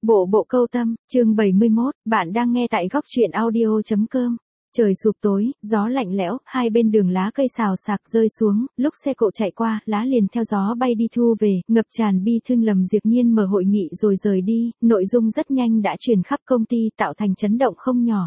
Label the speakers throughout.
Speaker 1: Bộ bộ câu tâm, chương 71, bạn đang nghe tại góc truyện audio.com. Trời sụp tối, gió lạnh lẽo, hai bên đường lá cây xào xạc rơi xuống, lúc xe cộ chạy qua, lá liền theo gió bay đi thu về, ngập tràn bi thương Lâm Diệp Nhiên mở hội nghị rồi rời đi, nội dung rất nhanh đã truyền khắp công ty tạo thành chấn động không nhỏ.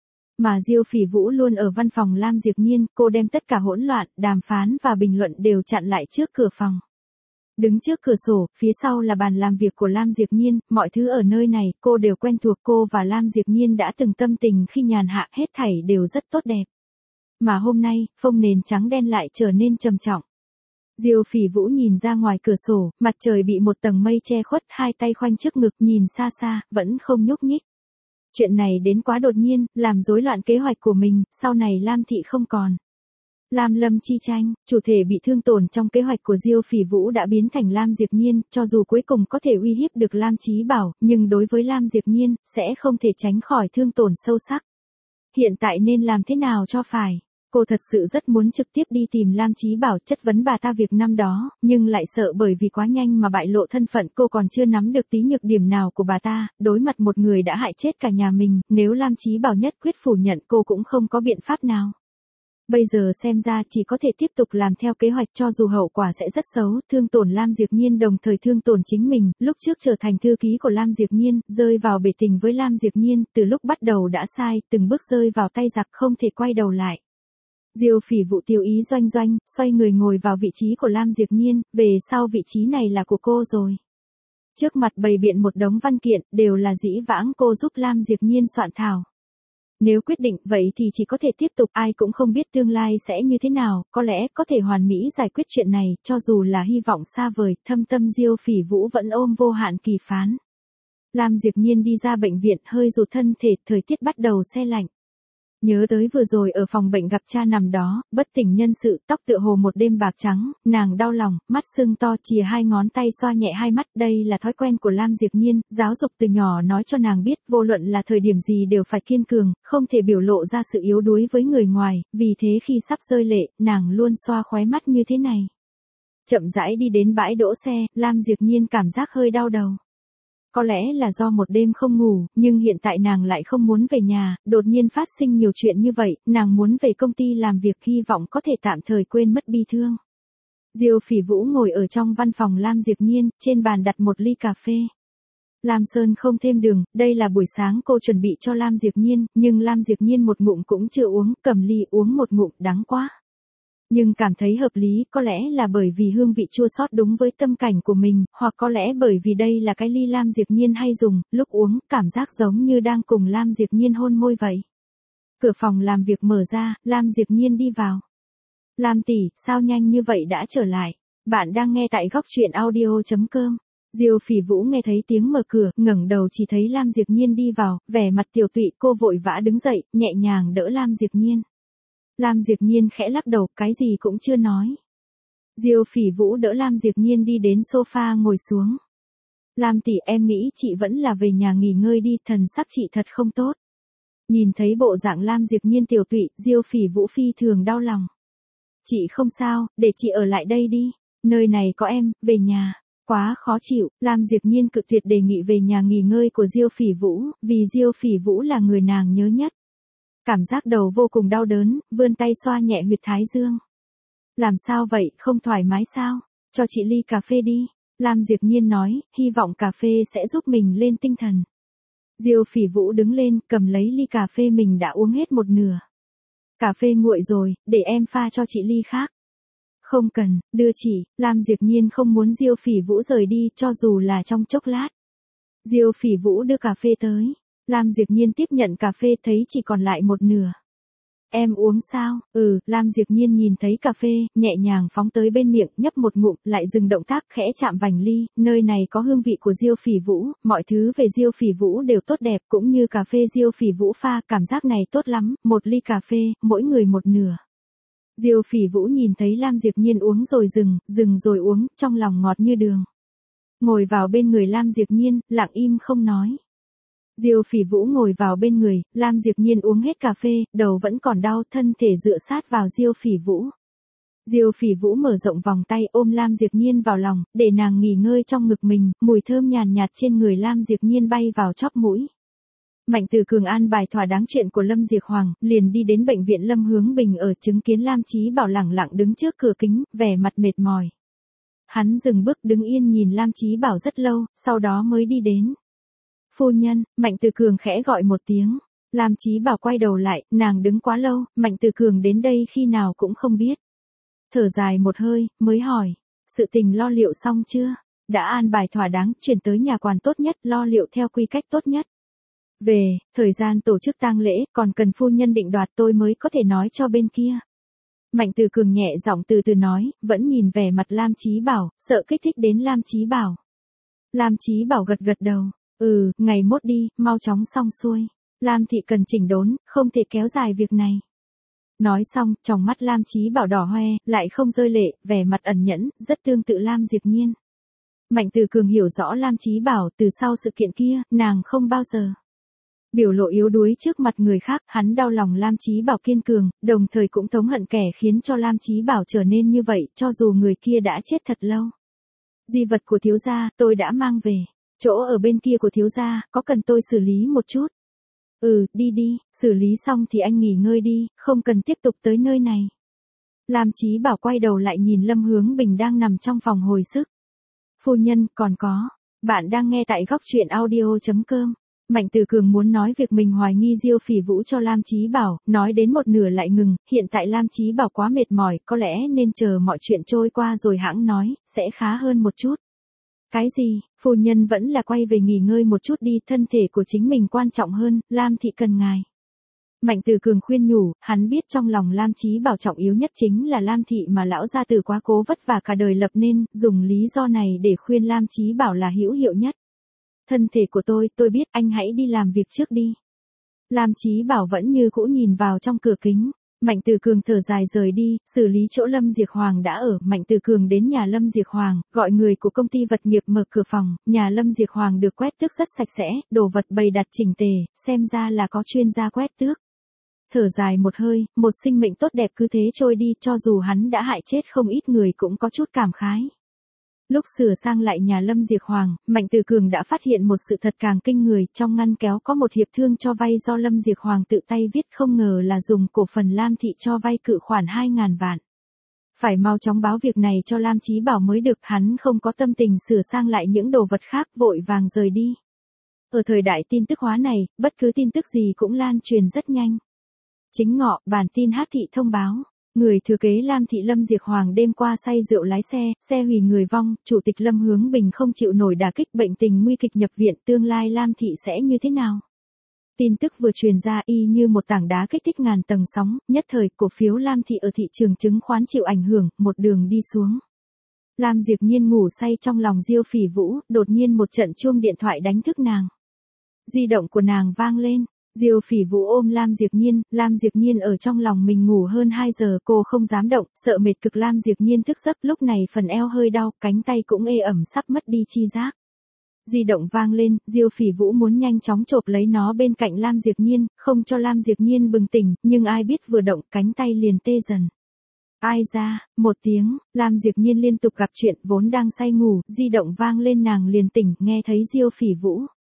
Speaker 1: Mà Diêu Phỉ Vũ luôn ở văn phòng Lam Diệp Nhiên, cô đem tất cả hỗn loạn, đàm phán và bình luận đều chặn lại trước cửa phòng. Đứng trước cửa sổ, phía sau là bàn làm việc của Lam Diệp Nhiên, mọi thứ ở nơi này, cô đều quen thuộc, cô và Lam Diệp Nhiên đã từng tâm tình khi nhàn hạ, hết thảy đều rất tốt đẹp. Mà hôm nay, phông nền trắng đen lại trở nên trầm trọng. Diêu Phỉ Vũ nhìn ra ngoài cửa sổ, mặt trời bị một tầng mây che khuất, hai tay khoanh trước ngực, nhìn xa xa, vẫn không nhúc nhích. Chuyện này đến quá đột nhiên, làm rối loạn kế hoạch của mình, sau này Lam thị không còn. Lam Lâm chi tranh, chủ thể bị thương tổn trong kế hoạch của Diêu Phỉ Vũ đã biến thành Lam Diệp Nhiên, cho dù cuối cùng có thể uy hiếp được Lam Chí Bảo, nhưng đối với Lam Diệp Nhiên, sẽ không thể tránh khỏi thương tổn sâu sắc. Hiện tại nên làm thế nào cho phải? Cô thật sự rất muốn trực tiếp đi tìm Lam Chí Bảo chất vấn bà ta việc năm đó, nhưng lại sợ bởi vì quá nhanh mà bại lộ thân phận, cô còn chưa nắm được tí nhược điểm nào của bà ta, đối mặt một người đã hại chết cả nhà mình, nếu Lam Chí Bảo nhất quyết phủ nhận cô cũng không có biện pháp nào. Bây giờ xem ra chỉ có thể tiếp tục làm theo kế hoạch cho dù hậu quả sẽ rất xấu, thương tổn Lam Diệp Nhiên đồng thời thương tổn chính mình, lúc trước trở thành thư ký của Lam Diệp Nhiên, rơi vào bể tình với Lam Diệp Nhiên, từ lúc bắt đầu đã sai, từng bước rơi vào tay giặc không thể quay đầu lại. Diêu Phỉ Vũ tiêu ý doanh doanh, xoay người ngồi vào vị trí của Lam Diệp Nhiên, về sau vị trí này là của cô rồi. Trước mặt bày biện một đống văn kiện, đều là dĩ vãng cô giúp Lam Diệp Nhiên soạn thảo. Nếu quyết định vậy thì chỉ có thể tiếp tục, ai cũng không biết tương lai sẽ như thế nào, có lẽ có thể hoàn mỹ giải quyết chuyện này, cho dù là hy vọng xa vời, thâm tâm Diêu Phỉ Vũ vẫn ôm vô hạn kỳ phán. Lam Diệp Nhiên đi ra bệnh viện, hơi rụt thân thể, thời tiết bắt đầu se lạnh. Nhớ tới vừa rồi ở phòng bệnh gặp cha nằm đó, bất tỉnh nhân sự, tóc tựa hồ một đêm bạc trắng, nàng đau lòng, mắt sưng to, chìa hai ngón tay xoa nhẹ hai mắt, đây là thói quen của Lam Diệp Nhiên, giáo dục từ nhỏ nói cho nàng biết, vô luận là thời điểm gì đều phải kiên cường, không thể biểu lộ ra sự yếu đuối với người ngoài, vì thế khi sắp rơi lệ, nàng luôn xoa khóe mắt như thế này. Chậm rãi đi đến bãi đỗ xe, Lam Diệp Nhiên cảm giác hơi đau đầu. Có lẽ là do một đêm không ngủ, nhưng hiện tại nàng lại không muốn về nhà, đột nhiên phát sinh nhiều chuyện như vậy, nàng muốn về công ty làm việc, hy vọng có thể tạm thời quên mất bi thương. Diêu Phỉ Vũ ngồi ở trong văn phòng Lam Diệp Nhiên, trên bàn đặt một ly cà phê. Lam Sơn không thêm đường, đây là buổi sáng cô chuẩn bị cho Lam Diệp Nhiên, nhưng Lam Diệp Nhiên một ngụm cũng chưa uống, cầm ly uống một ngụm, đắng quá. Nhưng cảm thấy hợp lý, có lẽ là bởi vì hương vị chua xót đúng với tâm cảnh của mình, hoặc có lẽ bởi vì đây là cái ly Lam Diệp Nhiên hay dùng, lúc uống, cảm giác giống như đang cùng Lam Diệp Nhiên hôn môi vậy. Cửa phòng làm việc mở ra, Lam Diệp Nhiên đi vào. Lam tỷ, sao nhanh như vậy đã trở lại? Bạn đang nghe tại góc truyện audio.com. Diêu Phỉ Vũ nghe thấy tiếng mở cửa, ngẩng đầu chỉ thấy Lam Diệp Nhiên đi vào, vẻ mặt tiều tụy, cô vội vã đứng dậy, nhẹ nhàng đỡ Lam Diệp Nhiên. Lam Diệp Nhiên khẽ lắc đầu, cái gì cũng chưa nói. Diêu Phỉ Vũ đỡ Lam Diệp Nhiên đi đến sofa ngồi xuống. Lam tỷ, em nghĩ chị vẫn là về nhà nghỉ ngơi đi, thần sắc chị thật không tốt. Nhìn thấy bộ dạng Lam Diệp Nhiên tiều tụy, Diêu Phỉ Vũ phi thường đau lòng. Chị không sao, để chị ở lại đây đi, nơi này có em, về nhà. Quá khó chịu, Lam Diệp Nhiên cự tuyệt đề nghị về nhà nghỉ ngơi của Diêu Phỉ Vũ, vì Diêu Phỉ Vũ là người nàng nhớ nhất. Cảm giác đầu vô cùng đau đớn, vươn tay xoa nhẹ huyệt thái dương. Làm sao vậy, không thoải mái sao? Cho chị ly cà phê đi. Lam Diệp Nhiên nói, hy vọng cà phê sẽ giúp mình lên tinh thần. Diêu Phỉ Vũ đứng lên, cầm lấy ly cà phê mình đã uống hết một nửa. Cà phê nguội rồi, để em pha cho chị ly khác. Không cần, đưa chị. Lam Diệp Nhiên không muốn Diêu Phỉ Vũ rời đi, cho dù là trong chốc lát. Diêu Phỉ Vũ đưa cà phê tới. Lam Diệp Nhiên tiếp nhận cà phê, thấy chỉ còn lại một nửa. Em uống sao? Lam Diệp Nhiên nhìn thấy cà phê, nhẹ nhàng phóng tới bên miệng, nhấp một ngụm, lại dừng động tác, khẽ chạm vành ly, nơi này có hương vị của Diêu Phỉ Vũ, mọi thứ về Diêu Phỉ Vũ đều tốt đẹp, cũng như cà phê Diêu Phỉ Vũ pha, cảm giác này tốt lắm, một ly cà phê, mỗi người một nửa. Diêu Phỉ Vũ nhìn thấy Lam Diệp Nhiên uống rồi dừng rồi uống, trong lòng ngọt như đường. Ngồi vào bên người Lam Diệp Nhiên, lặng im không nói. Diêu Phỉ Vũ ngồi vào bên người, Lam Diệp Nhiên uống hết cà phê, đầu vẫn còn đau, thân thể dựa sát vào Diêu Phỉ Vũ. Diêu Phỉ Vũ mở rộng vòng tay ôm Lam Diệp Nhiên vào lòng, để nàng nghỉ ngơi trong ngực mình, mùi thơm nhàn nhạt trên người Lam Diệp Nhiên bay vào chóp mũi. Mạnh Từ Cường an bài thỏa đáng chuyện của Lâm Diệp Hoàng, liền đi đến bệnh viện Lâm Hướng Bình ở chứng kiến Lam Chí Bảo lẳng lặng đứng trước cửa kính, vẻ mặt mệt mỏi. Hắn dừng bước đứng yên nhìn Lam Chí Bảo rất lâu, sau đó mới đi đến. Phu nhân, Mạnh Từ Cường khẽ gọi một tiếng. Lam Chí Bảo quay đầu lại, nàng đứng quá lâu, Mạnh Từ Cường đến đây khi nào cũng không biết. Thở dài một hơi, mới hỏi, sự tình lo liệu xong chưa? Đã an bài thỏa đáng, chuyển tới nhà quản tốt nhất, lo liệu theo quy cách tốt nhất. Về, thời gian tổ chức tang lễ, còn cần phu nhân định đoạt tôi mới có thể nói cho bên kia. Mạnh Từ Cường nhẹ giọng từ từ nói, vẫn nhìn vẻ mặt Lam Chí Bảo, sợ kích thích đến Lam Chí Bảo. Lam Chí Bảo gật gật đầu, ngày mốt đi, mau chóng xong xuôi. Lam thị cần chỉnh đốn, không thể kéo dài việc này. Nói xong, trong mắt Lam Chí Bảo đỏ hoe, lại không rơi lệ, vẻ mặt ẩn nhẫn, rất tương tự Lam Diệp Nhiên. Mạnh Từ Cường hiểu rõ Lam Chí Bảo, từ sau sự kiện kia, nàng không bao giờ biểu lộ yếu đuối trước mặt người khác, hắn đau lòng Lam Chí Bảo kiên cường, đồng thời cũng thống hận kẻ khiến cho Lam Chí Bảo trở nên như vậy, cho dù người kia đã chết thật lâu. Di vật của thiếu gia, tôi đã mang về. Chỗ ở bên kia của thiếu gia, có cần tôi xử lý một chút? Đi đi, xử lý xong thì anh nghỉ ngơi đi, không cần tiếp tục tới nơi này. Lam Chí Bảo quay đầu lại nhìn Lâm Hướng Bình đang nằm trong phòng hồi sức. Phu nhân, còn có. Bạn đang nghe tại góc truyện audio.com. Mạnh Từ Cường muốn nói việc mình hoài nghi Diêu Phỉ Vũ cho Lam Chí Bảo, nói đến một nửa lại ngừng, hiện tại Lam Chí Bảo quá mệt mỏi, có lẽ nên chờ mọi chuyện trôi qua rồi hãng nói, sẽ khá hơn một chút. Cái gì, phu nhân vẫn là quay về nghỉ ngơi một chút đi, thân thể của chính mình quan trọng hơn, Lam thị cần ngài. Mạnh Từ Cường khuyên nhủ, hắn biết trong lòng Lam Chí Bảo trọng yếu nhất chính là Lam thị mà lão gia tử quá cố vất vả cả đời lập nên, dùng lý do này để khuyên Lam Chí Bảo là hữu hiệu nhất. Thân thể của tôi biết, anh hãy đi làm việc trước đi. Lam Chí Bảo vẫn như cũ nhìn vào trong cửa kính. Mạnh Từ Cường thở dài rời đi, xử lý chỗ Lâm Diệp Hoàng đã ở, Mạnh Từ Cường đến nhà Lâm Diệp Hoàng, gọi người của công ty vật nghiệp mở cửa phòng, nhà Lâm Diệp Hoàng được quét tước rất sạch sẽ, đồ vật bày đặt chỉnh tề, xem ra là có chuyên gia quét tước. Thở dài một hơi, một sinh mệnh tốt đẹp cứ thế trôi đi, cho dù hắn đã hại chết không ít người cũng có chút cảm khái. Lúc sửa sang lại nhà Lâm Diệp Hoàng, Mạnh Từ Cường đã phát hiện một sự thật càng kinh người, trong ngăn kéo có một hiệp thương cho vay do Lâm Diệp Hoàng tự tay viết, không ngờ là dùng cổ phần Lam thị cho vay cự khoản 2.000 vạn. Phải mau chóng báo việc này cho Lam Chí Bảo mới được, hắn không có tâm tình sửa sang lại những đồ vật khác, vội vàng rời đi. Ở thời đại tin tức hóa này, bất cứ tin tức gì cũng lan truyền rất nhanh. Chính ngọ, bản tin Hát thị thông báo. Người thừa kế Lam thị Lâm Diệp Hoàng đêm qua say rượu lái xe hủy người vong, chủ tịch Lâm Hướng Bình không chịu nổi đả kích, bệnh tình nguy kịch nhập viện, tương lai Lam thị sẽ như thế nào? Tin tức vừa truyền ra y như một tảng đá kích thích ngàn tầng sóng, nhất thời cổ phiếu Lam thị ở thị trường chứng khoán chịu ảnh hưởng, một đường đi xuống. Lam Diệp Nhiên ngủ say trong lòng Diêu Phỉ Vũ, đột nhiên một trận chuông điện thoại đánh thức nàng. Di động của nàng vang lên. Diêu Phỉ Vũ ôm Lam Diệp Nhiên ở trong lòng mình ngủ hơn 2 giờ, cô không dám động, sợ mệt cực. Lam Diệp Nhiên thức giấc, lúc này phần eo hơi đau, cánh tay cũng ê ẩm sắp mất đi chi giác. Di động vang lên, Diêu Phỉ Vũ muốn nhanh chóng chộp lấy nó bên cạnh Lam Diệp Nhiên, không cho Lam Diệp Nhiên bừng tỉnh, nhưng ai biết vừa động cánh tay liền tê dần. Ai ra, một tiếng, Lam Diệp Nhiên liên tục gặp chuyện, vốn đang say ngủ, di động vang lên nàng liền tỉnh, nghe thấy Diêu Phỉ Vũ.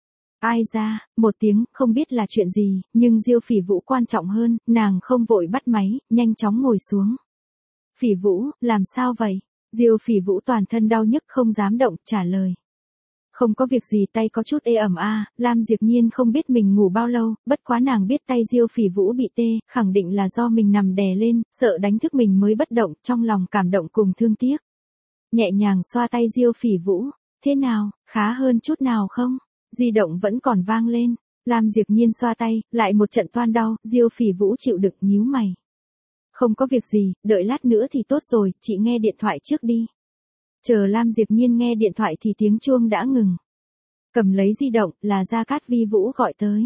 Speaker 1: Ai ra, một tiếng, không biết là chuyện gì, nhưng Diêu Phỉ Vũ quan trọng hơn, nàng không vội bắt máy, nhanh chóng ngồi xuống. Phỉ Vũ, làm sao vậy? Diêu Phỉ Vũ toàn thân đau nhức không dám động, trả lời. Không có việc gì, tay có chút ê ẩm a. Lam Diệp Nhiên không biết mình ngủ bao lâu, bất quá nàng biết tay Diêu Phỉ Vũ bị tê, khẳng định là do mình nằm đè lên, sợ đánh thức mình mới bất động, trong lòng cảm động cùng thương tiếc. Nhẹ nhàng xoa tay Diêu Phỉ Vũ, thế nào, khá hơn chút nào không? Di động vẫn còn vang lên, Lam Diệp Nhiên xoa tay, lại một trận toan đau, Diêu Phỉ Vũ chịu đựng nhíu mày. Không có việc gì, đợi lát nữa thì tốt rồi, chị nghe điện thoại trước đi. Chờ Lam Diệp Nhiên nghe điện thoại thì tiếng chuông đã ngừng. Cầm lấy di động, là Gia Cát Vi Vũ gọi tới.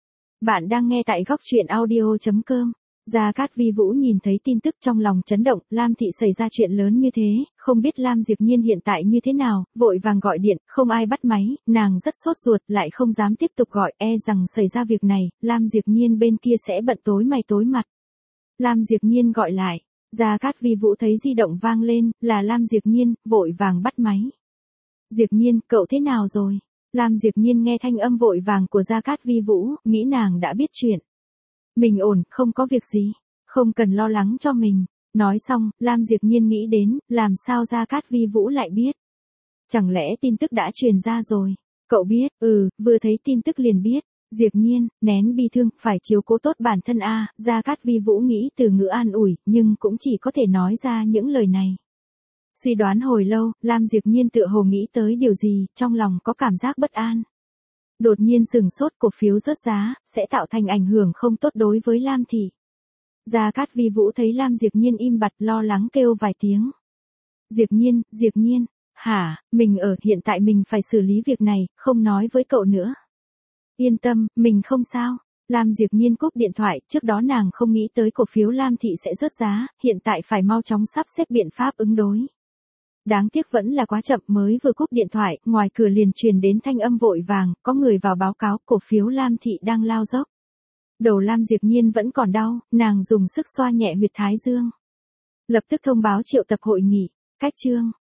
Speaker 1: Bạn đang nghe tại góc truyện audio.com. Gia Cát Vi Vũ nhìn thấy tin tức trong lòng chấn động, Lam thị xảy ra chuyện lớn như thế, không biết Lam Diệp Nhiên hiện tại như thế nào, vội vàng gọi điện, không ai bắt máy, nàng rất sốt ruột, lại không dám tiếp tục gọi, e rằng xảy ra việc này, Lam Diệp Nhiên bên kia sẽ bận tối mày tối mặt. Lam Diệp Nhiên gọi lại, Gia Cát Vi Vũ thấy di động vang lên, là Lam Diệp Nhiên, vội vàng bắt máy. Diệp Nhiên, cậu thế nào rồi? Lam Diệp Nhiên nghe thanh âm vội vàng của Gia Cát Vi Vũ, nghĩ nàng đã biết chuyện. Mình ổn, không có việc gì. Không cần lo lắng cho mình. Nói xong, Lam Diệp Nhiên nghĩ đến, làm sao Gia Cát Vi Vũ lại biết. Chẳng lẽ tin tức đã truyền ra rồi? Cậu biết, vừa thấy tin tức liền biết. Diệp Nhiên, nén bi thương, phải chiếu cố tốt bản thân a. Gia Cát Vi Vũ nghĩ từ ngữ an ủi, nhưng cũng chỉ có thể nói ra những lời này. Suy đoán hồi lâu, Lam Diệp Nhiên tựa hồ nghĩ tới điều gì, trong lòng có cảm giác bất an. Đột nhiên sừng sốt, cổ phiếu rớt giá, sẽ tạo thành ảnh hưởng không tốt đối với Lam thị. Gia Cát Vi Vũ thấy Lam Diệp Nhiên im bặt, lo lắng kêu vài tiếng. Diệp Nhiên, hả, mình ở, hiện tại mình phải xử lý việc này, không nói với cậu nữa. Yên tâm, mình không sao. Lam Diệp Nhiên cúp điện thoại, trước đó nàng không nghĩ tới cổ phiếu Lam thị sẽ rớt giá, hiện tại phải mau chóng sắp xếp biện pháp ứng đối. Đáng tiếc vẫn là quá chậm, mới vừa cúp điện thoại, ngoài cửa liền truyền đến thanh âm vội vàng, có người vào báo cáo cổ phiếu Lam thị đang lao dốc. Đầu Lam Diệp Nhiên vẫn còn đau, nàng dùng sức xoa nhẹ huyệt thái dương. Lập tức thông báo triệu tập hội nghị, cách chương.